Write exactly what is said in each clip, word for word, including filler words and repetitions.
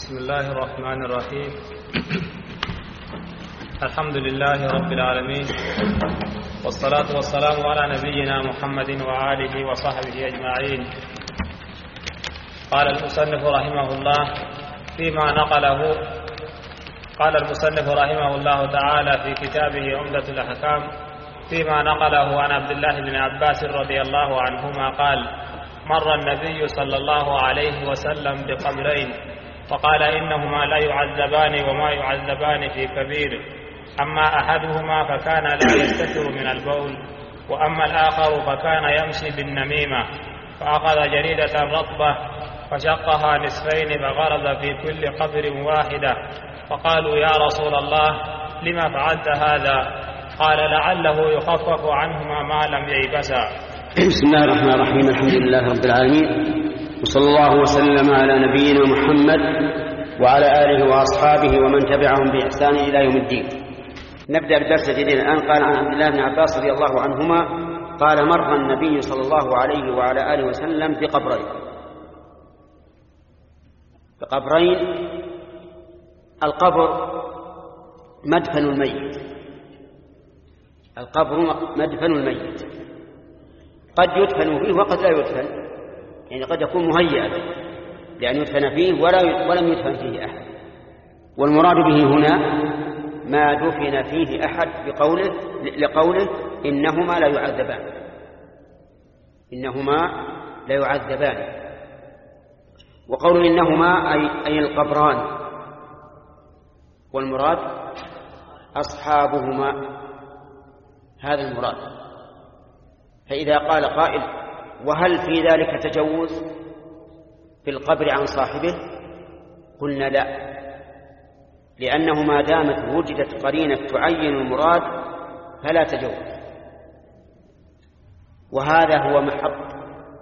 بسم الله الرحمن الرحيم. الحمد لله رب العالمين، والصلاة والسلام على نبينا محمد وآله وصحبه أجمعين. قال المصنف رحمه الله فيما نقله قال المصنف رحمه الله تعالى في كتابه عمدة الأحكام فيما نقله عن عبد الله بن عباس رضي الله عنهما قال: مر النبي صلى الله عليه وسلم بقبرين فقال: إنهما لا يعذبان وما يعذبان في كبير، أما أحدهما فكان لا يستتر من البول، وأما الآخر فكان يمشي بالنميمة، فأخذ جريدة رطبة فشقها نصفين فغرز في كل قبر واحدة، فقالوا: يا رسول الله لما فعلت هذا؟ قال: لعله يخفف عنهما ما لم ييبسا. بسم الله الرحمن الرحيم. الحمد لله رب العالمين، وصلى الله وسلم على نبينا محمد وعلى آله وأصحابه ومن تبعهم بإحسان إلى يوم الدين. نبدأ بدرس جديد الآن. قال عن عبد الله بن عباس رضي الله عنهما قال: مر النبي صلى الله عليه وعلى آله وسلم بقبرين بقبرين القبر مدفن الميت القبر مدفن الميت قد يدفن فيه وقد لا يدفن، يعني قد يكون مهيئا لأن يدفن فيه ولا ولم يدفن فيه أحد. والمراد به هنا ما دفن فيه أحد بقوله لقوله إنهما لا يعذبان إنهما لا يعذبان وقول إنهما أي, أي القبران، والمراد أصحابهما، هذا المراد. فإذا قال قائل: وهل في ذلك تجوز في القبر عن صاحبه؟ قلنا لا، لأنه ما دامت وجدت قرينة تعين المراد فلا تجوز. وهذا هو محط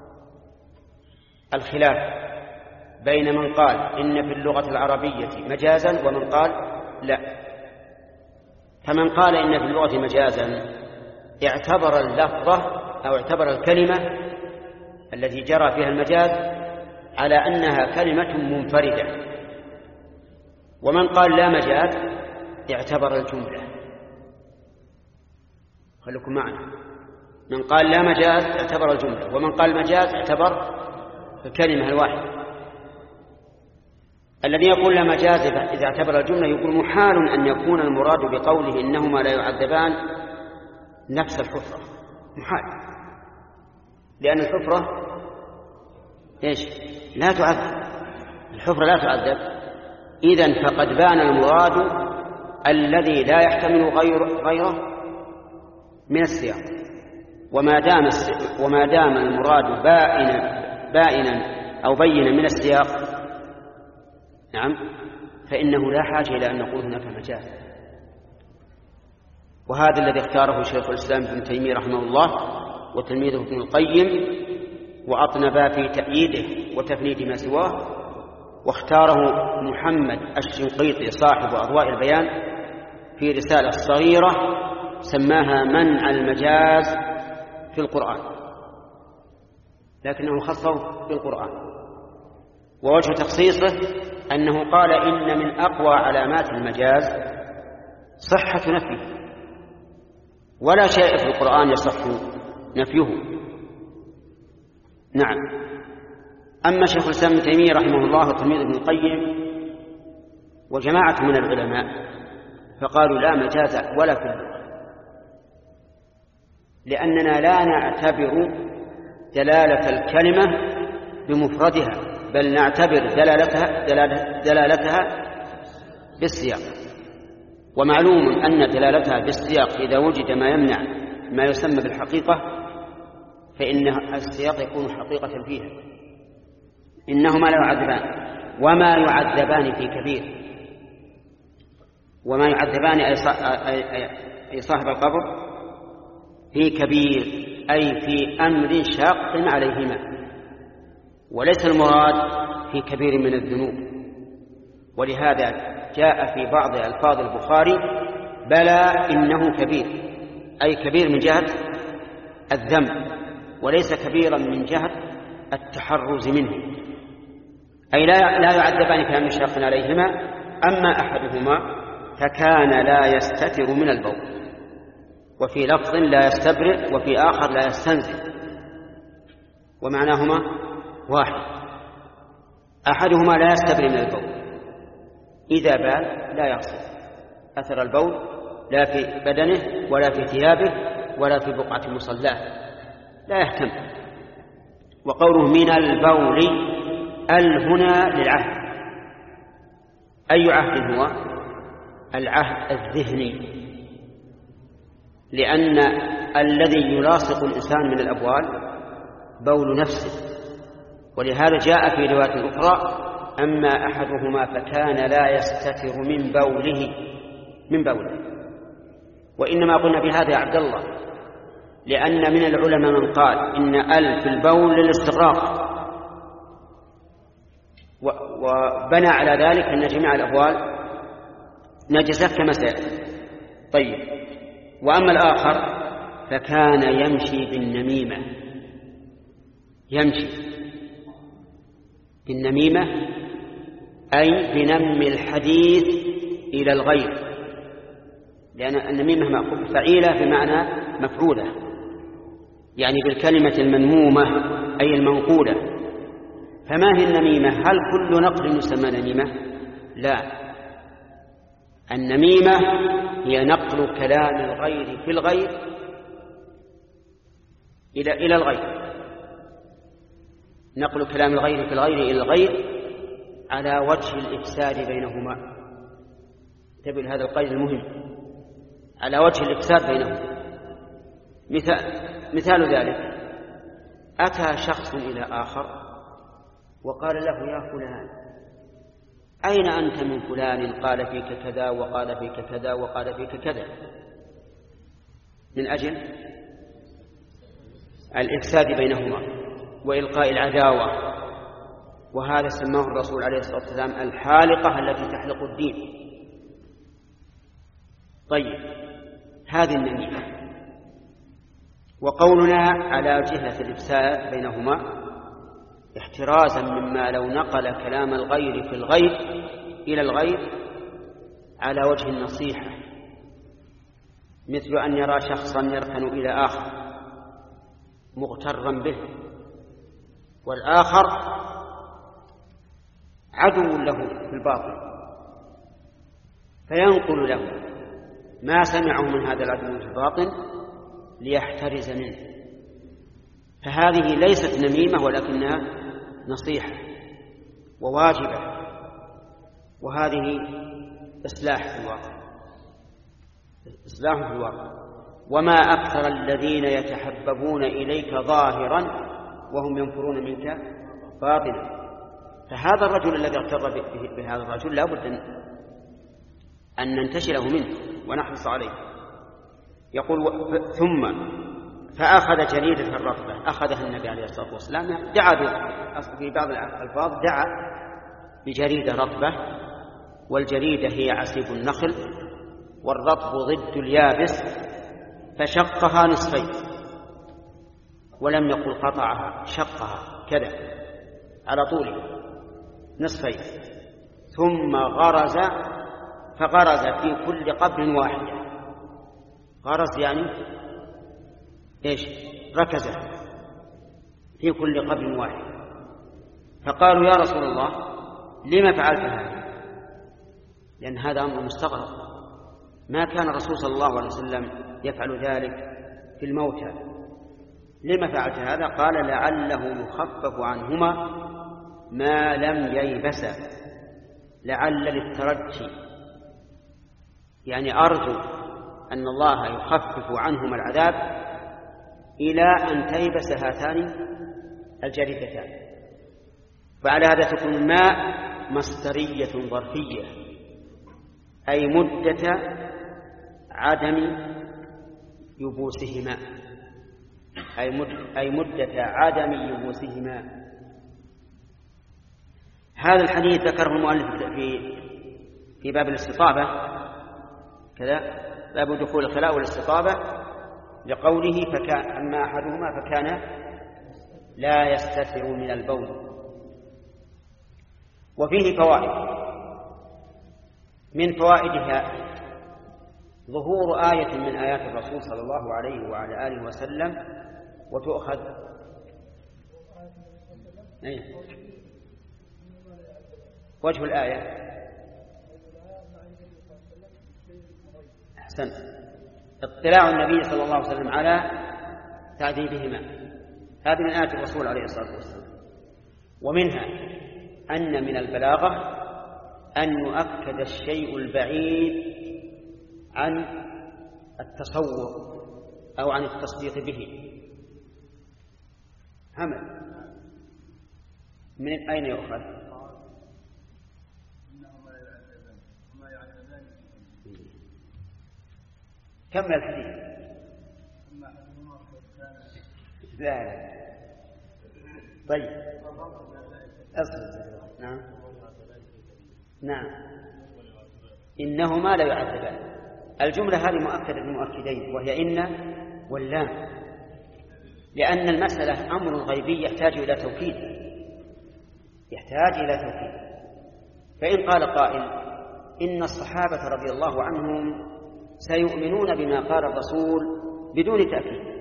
الخلاف بين من قال إن في اللغة العربية مجازا ومن قال لا. فمن قال إن في اللغة مجازا اعتبر اللفظة أو اعتبر الكلمة التي جرى فيها المجاز على أنها كلمة منفردة، ومن قال لا مجاز اعتبر الجملة. خليكم معنا، من قال لا مجاز اعتبر الجملة، ومن قال مجاز اعتبر الكلمة الواحدة. الذي يقول لا مجاز إذا اعتبر الجملة يقول محال أن يكون المراد بقوله إنهما لا يعذبان نفس الحفرة، محال، لأن الحفرة إيش؟ لا تعذب، الحفرة لا تعذب. إذن فقد بان المراد الذي لا يحتمل غير غيره من السياق. وما دام وما دام المراد بائنا بائنا أو بينا من السياق، نعم، فإنه لا حاجة إلى أن نقول هناك مجاز. وهذا الذي اختاره شيخ الإسلام ابن تيمية رحمه الله وتلميذه ابن القيم، وأطنبا في تأييده وتفنيد ما سواه، واختاره محمد الشنقيطي صاحب أضواء البيان في رسالة صغيرة سماها منع المجاز في القرآن، لكنه خصه في القرآن. ووجه تخصيصه أنه قال إن من أقوى علامات المجاز صحة نفيه، ولا شيء في القرآن يصح نفيه. نعم. أما شيخ الإسلام ابن تيمية رحمه الله وتلميذ ابن القيم وجماعة من العلماء فقالوا لا مجاز ولا في اللغة، لأننا لا نعتبر دلالة الكلمة بمفردها، بل نعتبر دلالتها, دلالتها بالسياق. ومعلوم أن دلالتها بالسياق إذا وجد ما يمنع ما يسمى بالحقيقة فإن السياق يكون حقيقة فيها. إنهما لا يعذبان وما يعذبان في كبير، وما يعذبان أي صاحب القبر في كبير أي في أمر شاق عليهما، وليس المراد في كبير من الذنوب. ولهذا جاء في بعض ألفاظ البخاري بلى إنه كبير، أي كبير من جهة الذنب وليس كبيرا من جهة التحرز منه. أي لا لا يعذبان كلام شاق عليهما. أما أحدهما فكان لا يستتر من البول، وفي لفظ لا يستبرئ، وفي آخر لا يستنزل، ومعناهما واحد. أحدهما لا يستبرئ من البول، إذا بال لا يغسل أثر البول لا في بدنه ولا في ثيابه ولا في بقعة مصلاه، لا يهتم. وقوله من البول، ال هنا للعهد. أي عهد هو؟ العهد الذهني، لأن الذي يلاصق الإنسان من الأبوال بول نفسه، ولهذا جاء في رواية أخرى: أما أحدهما فكان لا يستتر من بوله من بوله. وإنما قلنا بهذا يا عبد الله لأن من العلماء من قال إن ال في البول للاستغراق، وبنى على ذلك أن جميع الأبوال نجسة كما سيأتي. طيب، وأما الآخر فكان يمشي بالنميمة. يمشي بالنميمة أي بنم الحديث إلى الغير، لأن النميمة فعيلة بمعنى مفعولة، يعني بالكلمة المنمومة أي المنقولة. فما هي النميمة؟ هل كل نقل يسمى نميمة؟ لا، النميمة هي نقل كلام الغير في الغير إلى إلى الغير، نقل كلام الغير في الغير إلى الغير على وجه الإفساد بينهما. انتبه لهذا القيد المهم، على وجه الإفساد بينهما. مثال مثال ذلك: أتى شخص إلى آخر وقال له: يا فلان، أين أنت من فلان؟ قال فيك كذا وقال فيك كذا وقال فيك كذا، من أجل الإفساد بينهما وإلقاء العداوة. وهذا سماه الرسول عليه الصلاة والسلام الحالقة التي تحلق الدين. طيب، هذه النميمة. وقولنا على جهة الإفساد بينهما احترازا مما لو نقل كلام الغير في الغير إلى الغير على وجه النصيحة، مثل أن يرى شخصا يركن إلى آخر مغترا به، والآخر عدو له في الباطل، فينقل له ما سمعه من هذا العدو في الباطن ليحترز منه. فهذه ليست نميمة ولكنها نصيحة وواجبة، وهذه إصلاح في الواقع، إصلاح في الواقع. وما أكثر الذين يتحببون إليك ظاهرا وهم ينفرون منك باطنا. فهذا الرجل الذي اغتر بهذا الرجل لا بد أن ننتشله منه ونحرص عليه. يقول: ثم فأخذ جريدة الرطبة، أخذها النبي عليه الصلاة والسلام، دعا في بعض الألفاظ دعا بجريدة رطبة، والجريدة هي عسيب النخل، والرطب ضد اليابس، فشقها نصفين، ولم يقل قطعها، شقها كذا على طولها نصفين، ثم غرز فغرز في كل قبر واحدة. غرز يعني ايش؟ ركز في كل قبر واحد. فقالوا: يا رسول الله، لما فعلت هذا؟ لأن هذا أمر مستغرب، ما كان الرسول صلى الله عليه وسلم يفعل ذلك في الموتى. لما فعلت هذا؟ قال: لعله يخفف عنهما ما لم ييبسا. لعل للترجي، يعني أرجو أن الله يخفف عنهما العذاب إلى أن تيبس هاتان الجريدتان. فعلى هذا تكون الماء مصدرية ظرفية، أي مدة عدم يبوسهما، أي مدة, أي مدة عدم يبوسهما. هذا الحديث ذكره المؤلف في في باب الاستطابة كذا، باب دخول الخلاء والاستطابة، لقوله: فكان أما أحدهما فكان لا يستتر من البول. وفيه فوائد. من فوائدها ظهور آية من آيات الرسول صلى الله عليه وعلى آله وسلم وتؤخذ أيه؟ وجه الآية أحسن اطلاع النبي صلى الله عليه وسلم على تعذيبهما، هذه من آيات الرسول عليه الصلاة والسلام. ومنها أن من البلاغة أن يؤكد الشيء البعيد عن التصور أو عن التصديق به. همل من أين يؤخذ؟ كمل الحديث. لا لا طيب أصل. نعم نعم إنهما لا يعذبان. الجملة هذه مؤكدة بمؤكدين، وهي إن واللام، لأن المسألة أمر غيبي يحتاج إلى توكيد، يحتاج إلى توكيد. فإن قال قائل إن الصحابة رضي الله عنهم سيؤمنون بما قال الرسول بدون تأكيد،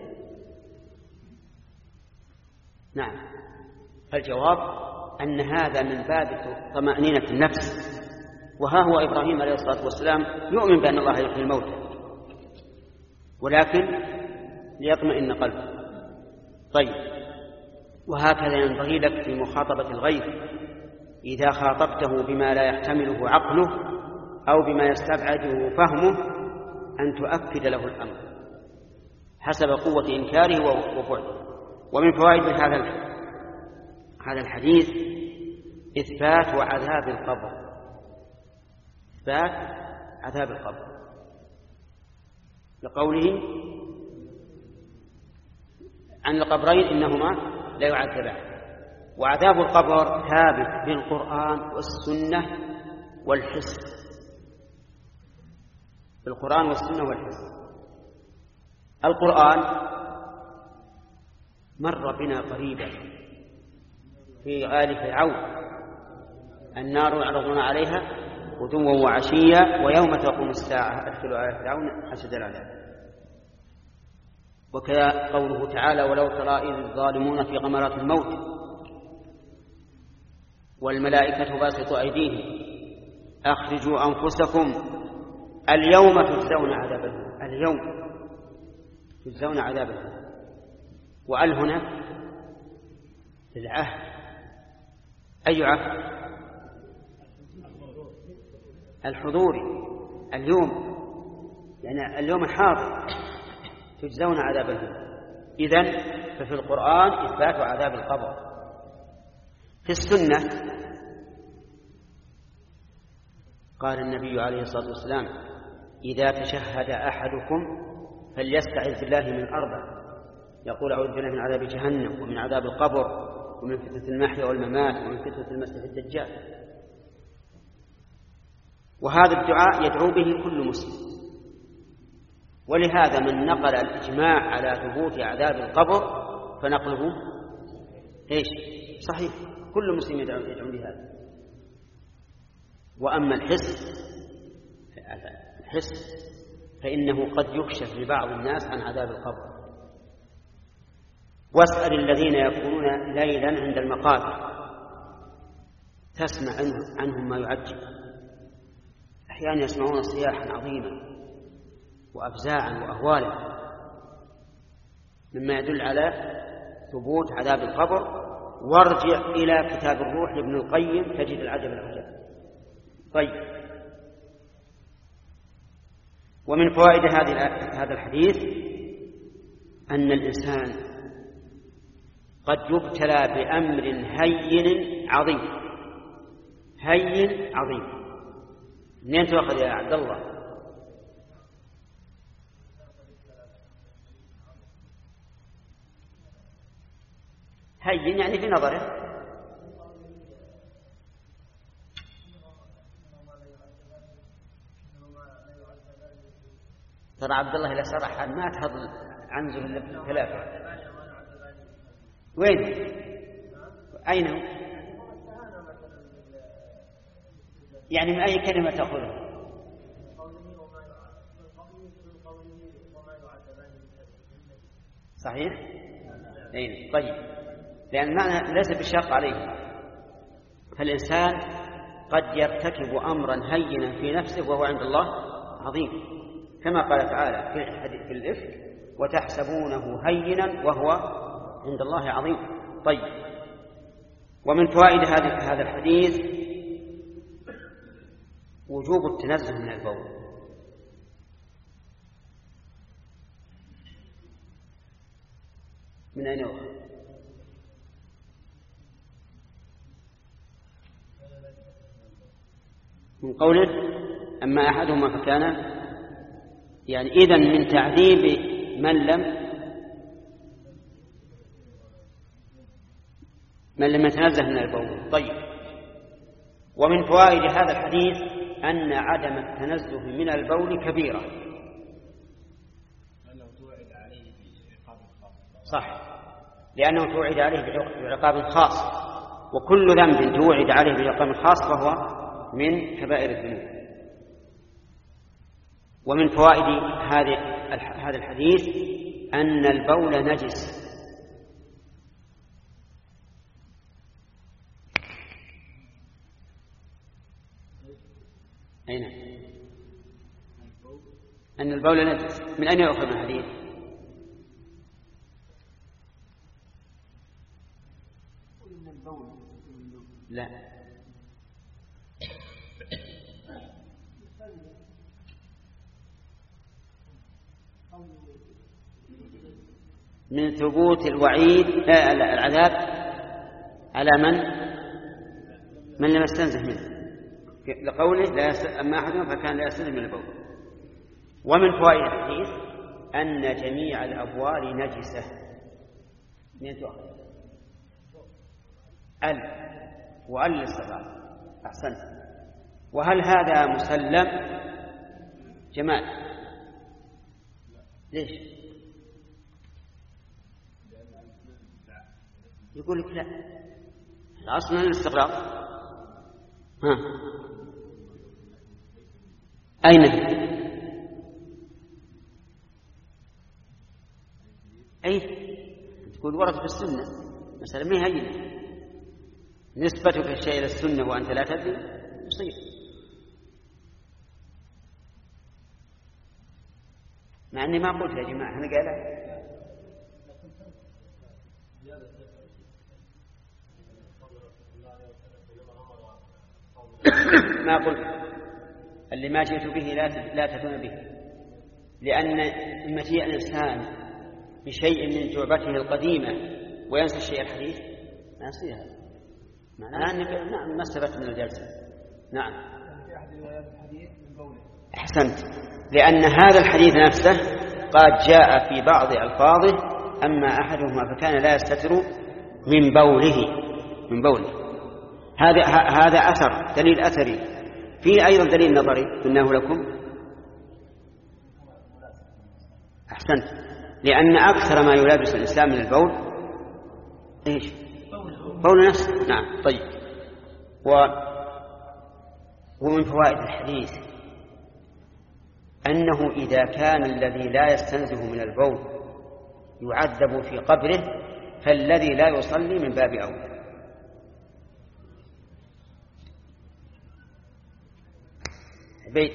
نعم، الجواب أن هذا من باب طمأنينة النفس. وها هو إبراهيم عليه الصلاة والسلام يؤمن بأن الله يحيي الموتى، ولكن ليطمئن قلبه. طيب، وهكذا ينبغي لك في مخاطبة الغير إذا خاطبته بما لا يحتمله عقله أو بما يستبعده فهمه أن تؤكد له الأمر حسب قوة إنكاره وبعده. ومن فوائد هذا هذا الحديث إثبات عذاب القبر، إثبات عذاب القبر لقوله عن القبرين إنهما لا يعذبان. وعذاب القبر ثابت بالقرآن والسنة والحس، بالقرآن والسنة والحس. القرآن مر بنا قريبا في آل فرعون: النار يعرضون عليها غدوا وعشيا ويوم تقوم الساعة أدخلوا آل فرعون أشد العذاب. وكذا قوله تعالى: ولو ترى إذ الظالمون في غمرات الموت والملائكة باسطوا أيديهم أخرجوا أنفسكم اليوم تجزون عذاب الهون. اليوم تجزون عذاب الهون. وأل هنا للعهد. أي عهد؟ الحضوري، اليوم، يعني اليوم الحاضر تجزون عذاب الهون. إذن ففي القرآن إثبات عذاب القبر. في السنة قال النبي عليه الصلاة والسلام: إذا تشهد أحدكم فليستعذ بالله من أربع، يقول: أعوذ بالله من عذاب جهنم ومن عذاب القبر ومن فتنة المحيا والممات ومن فتنة المسيح الدجال. وهذا الدعاء يدعو به كل مسلم. ولهذا من نقل الإجماع على ثبوت عذاب القبر فنقله إيش؟ صحيح، كل مسلم يدعو, يدعو بهذا. وأما الحس الحس فإنه قد يكشف لبعض الناس عن عذاب القبر. واسأل الذين يكونون ليلا عند المقابر تسمع عنهم ما يعجب. أحيانا يسمعون صياحا عظيما وأفزاعا وأهوالا مما يدل على ثبوت عذاب القبر. وارجع إلى كتاب الروح لابن القيم تجد العجب العجب. طيب، ومن فوائد هذا الحديث أن الإنسان قد يبتلى بأمر هين عظيم. هين عظيم منين تأخذ يا عبد الله؟ هين يعني في نظره. ترى عبد الله إذا صرح ما تهض عنزه إلا ثلاثة. وين؟ أين هو؟ يعني من أي كلمة تأخذها؟ صحيح؟ أين؟ طيب، لأن معنى ليس بالشق عليه، فالإنسان قد يرتكب أمرا هينا في نفسه وهو عند الله عظيم، كما قال تعالى في الإفك: وتحسبونه هينا وهو عند الله عظيم. طيب، ومن فوائد هذا الحديث وجوب التنزه من البول. من أين هو؟ من قوله: أما أحدهما فكان، يعني إذن من تعذيب من لم من لم يتنزه من البول. طيب، ومن فوائد هذا الحديث أن عدم التنزه من البول كبيرة. صح، لأنه توعد عليه بعقاب خاص، وكل ذنب توعد عليه بعقاب خاص فهو من كبائر الذنوب. ومن فوائد هذا الحديث أن البول نجس. أين؟ أن البول نجس. من أين يؤخذ الحديث؟ لا، من ثبوت الوعيد العذاب على من من لم يستنزه منه، لقوله: لا أما أحدهم فكان لا يستنزه من البول. ومن فوائد الحديث أن جميع الأبوال نجسة. من تؤخذ؟ ال وال للصغار. أحسنت. وهل هذا مسلم؟ جمال، ليش؟ يقول لك لا، الأصل من الاستغراق. ها، أين؟ أي تقول ورد في السنة، مثلا ما هي نسبتك الشيء إلى السنة وأنت لا تدري مصيب. مع أني ما قلت يا جماعة، أنا قال ما قلت اللي ما جئت به لا لا تدون به، لأن مجيء الإنسان بشيء من جعبته القديمة وينسى الشيء الحديث ما يصير هذا، معناه أنك نعم ما استفدت من الجلسة. نعم، أحسنت، لأن هذا الحديث نفسه قد جاء في بعض ألفاظه: أما أحدهما فكان لا يستتر من بوله من بوله. هذا هذا أثر، دليل أثري. في أيضا دليل نظري قلناه لكم. أحسنت، لأن أكثر ما يلابس الإنسان من البول إيش؟ بول نفسه. نعم. طيب، و... ومن فوائد الحديث أنه إذا كان الذي لا يستنزه من البول يعذب في قبره، فالذي لا يصلي من باب أولى. بيت.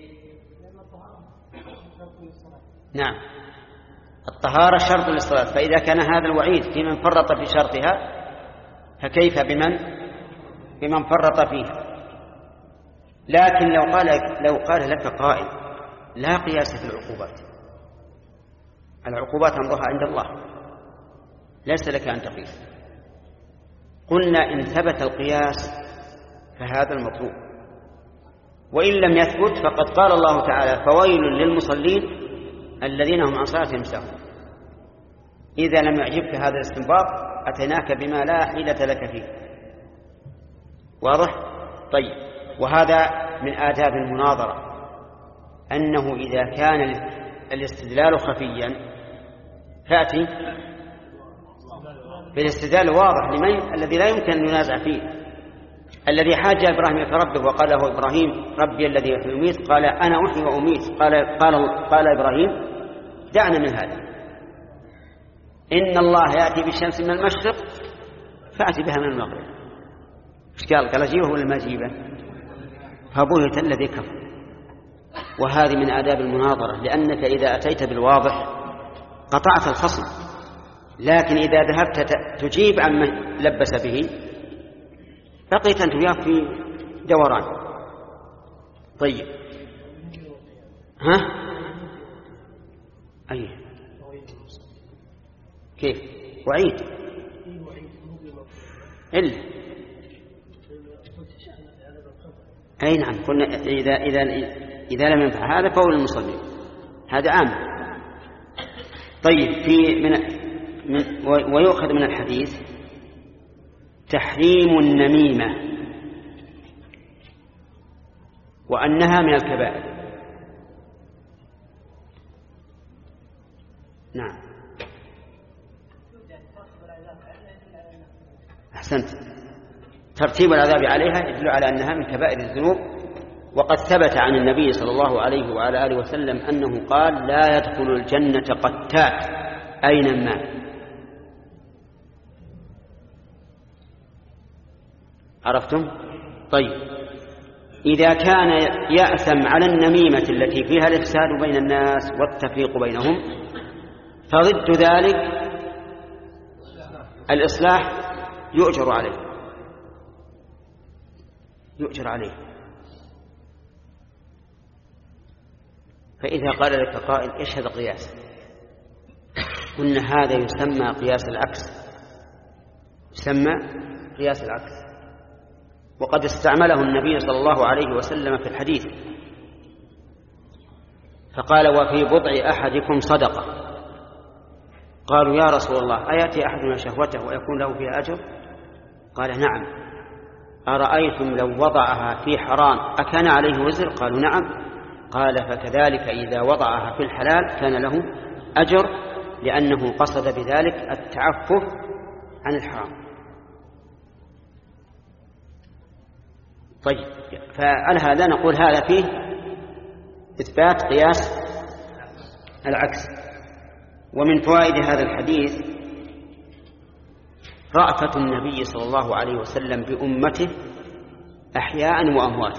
نعم، الطهارة شرط للصلاة، فإذا كان هذا الوعيد في من فرط في شرطها فكيف بمن بمن فرط فيها؟ لكن لو قال لو قال لك قائل: لا قياس في العقوبات، العقوبات أمرها عند الله، ليس لك أن تقيس. قلنا إن ثبت القياس فهذا المطلوب، وإن لم يثبت فقد قال الله تعالى: فويل للمصلين الذين هم عن صلاتهم ساهون. إذا لم يعجبك هذا الاستنباط أتيناك بما لا حيلة لك فيه. واضح؟ طيب، وهذا من آداب المناظرة أنه إذا كان الاستدلال خفيا فأتي بالاستدلال واضح لمن الذي لا يمكن أن ينازع فيه. الذي حاج إبراهيم فربه وقال له إبراهيم ربي الذي يحيي ويميت قال أنا أحيي وأميت. قال, قال, قال إبراهيم دعنا من هذا، إن الله يأتي بالشمس من المشرق فأتي بها من المغرب. إيش قال؟ قال أجيبه ولا ما أجيبه؟ فبهت الذي كفر. وهذه من آداب المناظرة، لأنك إذا أتيت بالواضح قطعت الخصم، لكن إذا ذهبت تجيب عما لبس به بقيت أنت وياه في دوران. طيب ها أي كيف وعيد إلا أي نعم قلنا إذا إذا إذا لم ينفع هذا فهو المصلي، هذا عام. طيب في من, من ويؤخذ من الحديث تحريم النميمة وأنها من الكبائر. نعم أحسنت، ترتيب العذاب عليها يدل على أنها من كبائر الذنوب. وقد ثبت عن النبي صلى الله عليه وعلى آله وسلم أنه قال لا يدخل الجنة قتات أينما. عرفتم؟ طيب إذا كان يأثم على النميمة التي فيها الإفساد بين الناس والتفريق بينهم، فضد ذلك الإصلاح يؤجر عليه يؤجر عليه فإذا قال لك قائل إيش هذا قياس؟ قلنا هذا يسمى قياس العكس، يسمى قياس العكس، وقد استعمله النبي صلى الله عليه وسلم في الحديث فقال وفي بضع أحدكم صدقة. قالوا يا رسول الله أيأتي أحدنا شهوته ويكون له فيها أجر؟ قال نعم. أرأيتم لو وضعها في حرام أكان عليه وزر؟ قالوا نعم. قال فكذلك إذا وضعها في الحلال كان له أجر، لأنه قصد بذلك التعفف عن الحرام. طيب فعلى هذا نقول هذا فيه إثبات قياس العكس. ومن فوائد هذا الحديث رأفة النبي صلى الله عليه وسلم بأمته أحياء وأمواتا.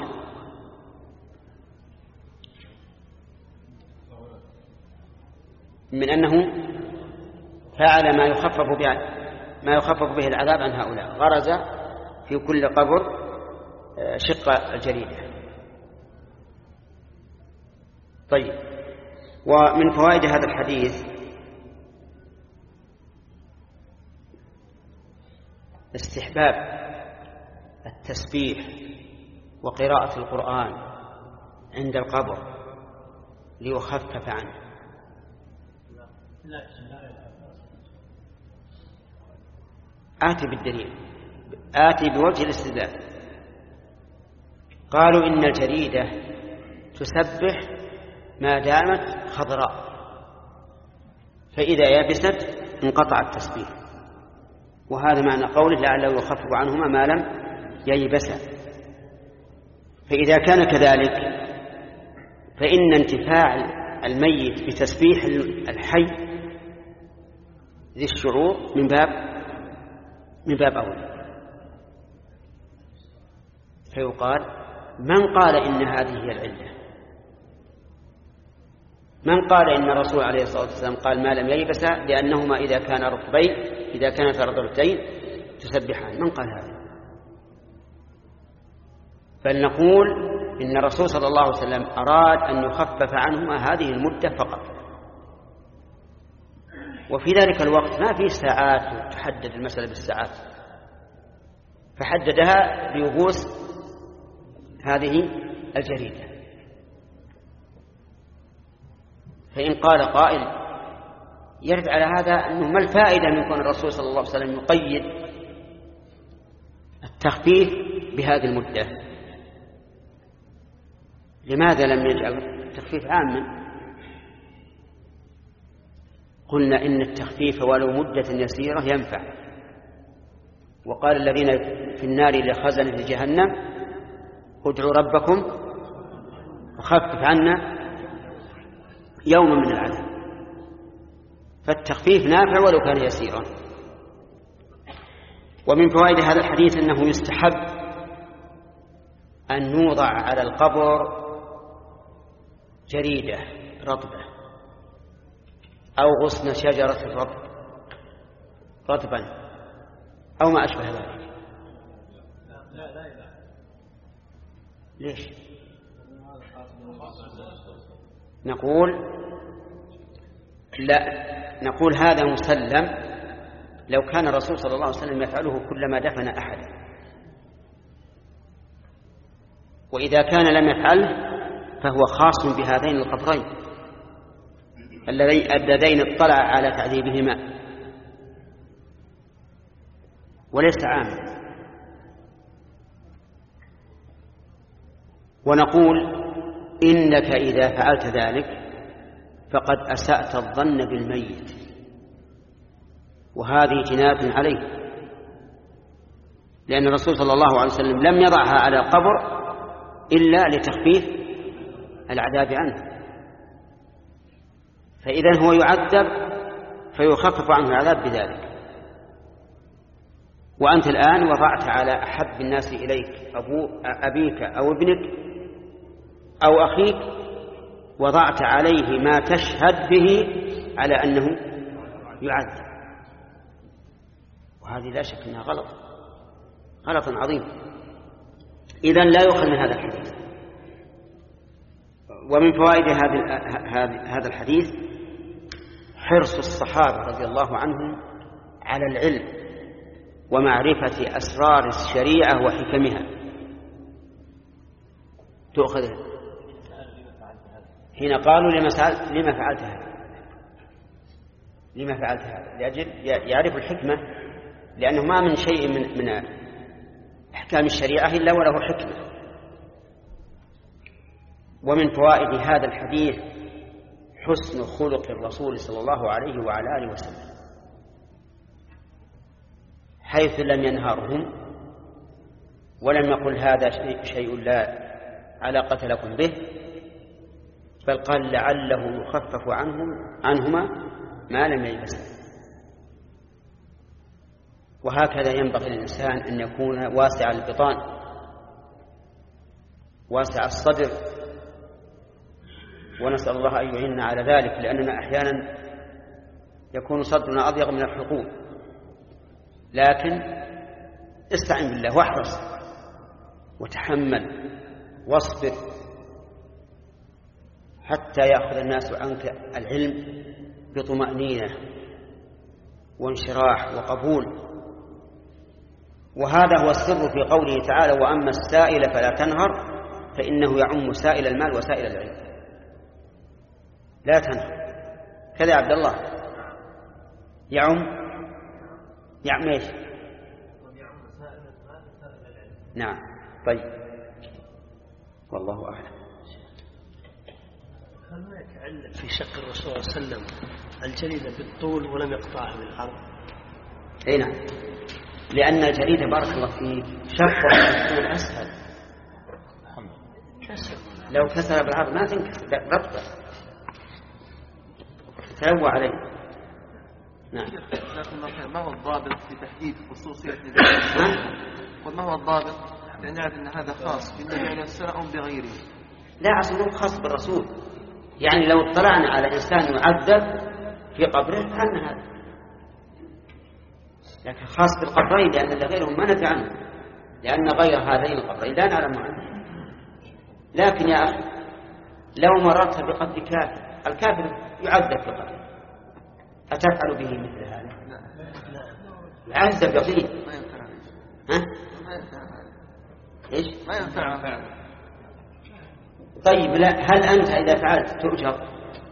من أنه فعل ما يخفف به ما يخفف به العذاب عن هؤلاء، غرز في كل قبر شق الجريدة. طيب ومن فوائد هذا الحديث استحباب التسبيح وقراءة القرآن عند القبر ليخفف عنه. آتي بالدليل، آتي بوجه الاستدلال. قالوا إن الجريدة تسبح ما دامت خضراء، فإذا يبست انقطع التسبيح، وهذا معنى قوله لعله يخفف عنهما ما لم ييبسا. فإذا كان كذلك فإن انتفاع الميت بتسبيح الحي ذي الشعور من باب من باب أول. فيقال من قال إن هذه هي العلة؟ من قال إن الرسول عليه الصلاة والسلام قال ما لم ييبس لأنهما إذا كان رطبين إذا كانت رطبتين تسبحان؟ من قال هذا؟ فلنقول إن الرسول صلى الله عليه وسلم أراد أن يخفف عنهما هذه المدة فقط، وفي ذلك الوقت ما في ساعات تحدد المسألة بالساعات، فحددها بيبوس هذه الجريدة. فإن قال قائل يرد على هذا أنه ما الفائدة من كون الرسول صلى الله عليه وسلم يقيد التخفيف بهذه المدة؟ لماذا لم يجعل التخفيف عاما؟ قلنا إن التخفيف ولو مدة يسيرة ينفع. وقال الذين في النار لخزنة جهنم ادعوا ربكم وخفف عنا يوما من العذاب. فالتخفيف نافع ولو كان يسيرا. ومن فوائد هذا الحديث أنه يستحب أن نوضع على القبر جريدة رطبة أو غصن شجرة رطب رطبا أو ما أشبه ذلك. ليش؟ نقول لا، نقول هذا مسلم لو كان الرسول صلى الله عليه وسلم يفعله كلما دفن أحد، وإذا كان لم يفعله فهو خاص بهذين القبرين اللذين اطلع على تعذيبهما وليس عاما. ونقول إنك إذا فعلت ذلك فقد أسأت الظن بالميت، وهذه جناية عليه، لأن الرسول صلى الله عليه وسلم لم يضعها على القبر إلا لتخفيف العذاب عنه، فإذا هو يعذب فيخفف عنه العذاب بذلك. وأنت الآن وضعت على أحب الناس إليك أبو أبيك أو ابنك أو أخيك، وضعت عليه ما تشهد به على أنه يعذب، وهذه لا شك أنها غلط غلط عظيم. إذن لا يؤخذ من هذا الحديث. ومن فوائد هذا الحديث حرص الصحابة رضي الله عنهم على العلم ومعرفة أسرار الشريعة وحكمها. تؤخذ حين قالوا لما فعلت هذا لما فعلت هذا لأجل يعرف الحكمة، لأنه ما من شيء من, من أحكام الشريعة إلا وله حكمة. ومن فوائد هذا الحديث حسن خلق الرسول صلى الله عليه وعلى آله وسلم، حيث لم ينهرهم ولم يقل هذا شيء لا علاقة لكم به، بل قال لعله يخفف عنهم عنهما ما لم يلبسوا. وهكذا ينبغي للإنسان أن يكون واسع البطان واسع الصدر، ونسأل الله أن يعيننا على ذلك، لأننا أحيانا يكون صدرنا أضيق من الحقوق. لكن استعن بالله واحرص وتحمل واصبر حتى يأخذ الناس عنك العلم بطمأنينة وانشراح وقبول. وهذا هو السر في قوله تعالى وأما السائل فلا تنهر فإنه يعم سائل المال وسائل العلم. لا تنهر كذا يا عبد الله، يعم يعم ايش؟ نعم. طيب والله أعلم. هل هناك علة في شق الرسول صلى الله عليه وسلم الجريدة بالطول ولم يقطعها بالعرض؟ اي نعم، لأن الجريدة بارك الله فيه شقها بالطول أسهل، لو كسر بالعرض ما تنكسر ربطه تلوى عليه. نعم. لكن ما هو الضابط في تحديد خصوصية النبي؟ وما هو الضابط لأن نعرف أن هذا خاص بالنبي عليه السلام أو بغيره؟ لا، عشان خاص بالرسول. يعني لو اطلعنا على إنسان يعذب في قبره فعلنا هذا، لكن خاص بالقبرين، لأن غيرهم ما ندري عنه، لأن غير هذين القبرين لا نعلم عنه. لكن يا أخي لو مررت بقبر كافر، الكافر يعذب في قبره، أتفعل به مثل هذا؟ يعذب يطيب. ها؟ إيش؟ ما ينفع فعلا. طيب لا، هل أنت إذا فعلت تؤجر؟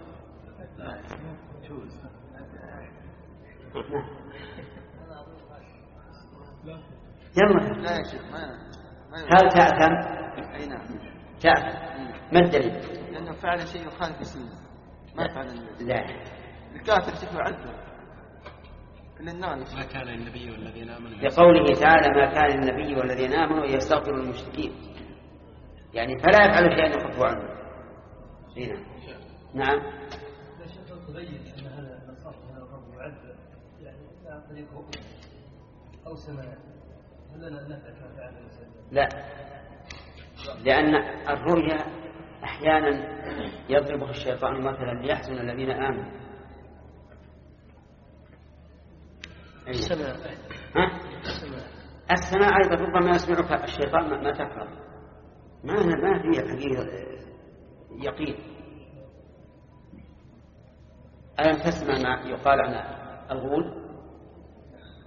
يلا. لا يا شيخ ما. هل تأثم؟ أي نعم. تأثم. ما الدليل؟ لأنه فعل شيء يخالف السنة. ما فعل. لا. الكافر شكله عذب. للناس. ما كان النبي والذين آمنوا لقوله تعالى ما كان النبي والذين آمنوا يستغفروا للمشركين، يعني فلا يفعلوا شيئا يخفوا عنه. هنا نعم. تبين أن هذا النصارى هذا الرب يعذب يعني عن طريق أو سماء، هل لنا أن نفعل كما فعل لا، لأن الرؤيا أحيانا يضربها الشيطان مثلا ليحزن الذين آمنوا. السماء ها؟ السماء أيضا ربما يسمعك الشيطان ما تفعل، ما ما في حقيقة يقين. ألم تسمع ما يقال عن الغول؟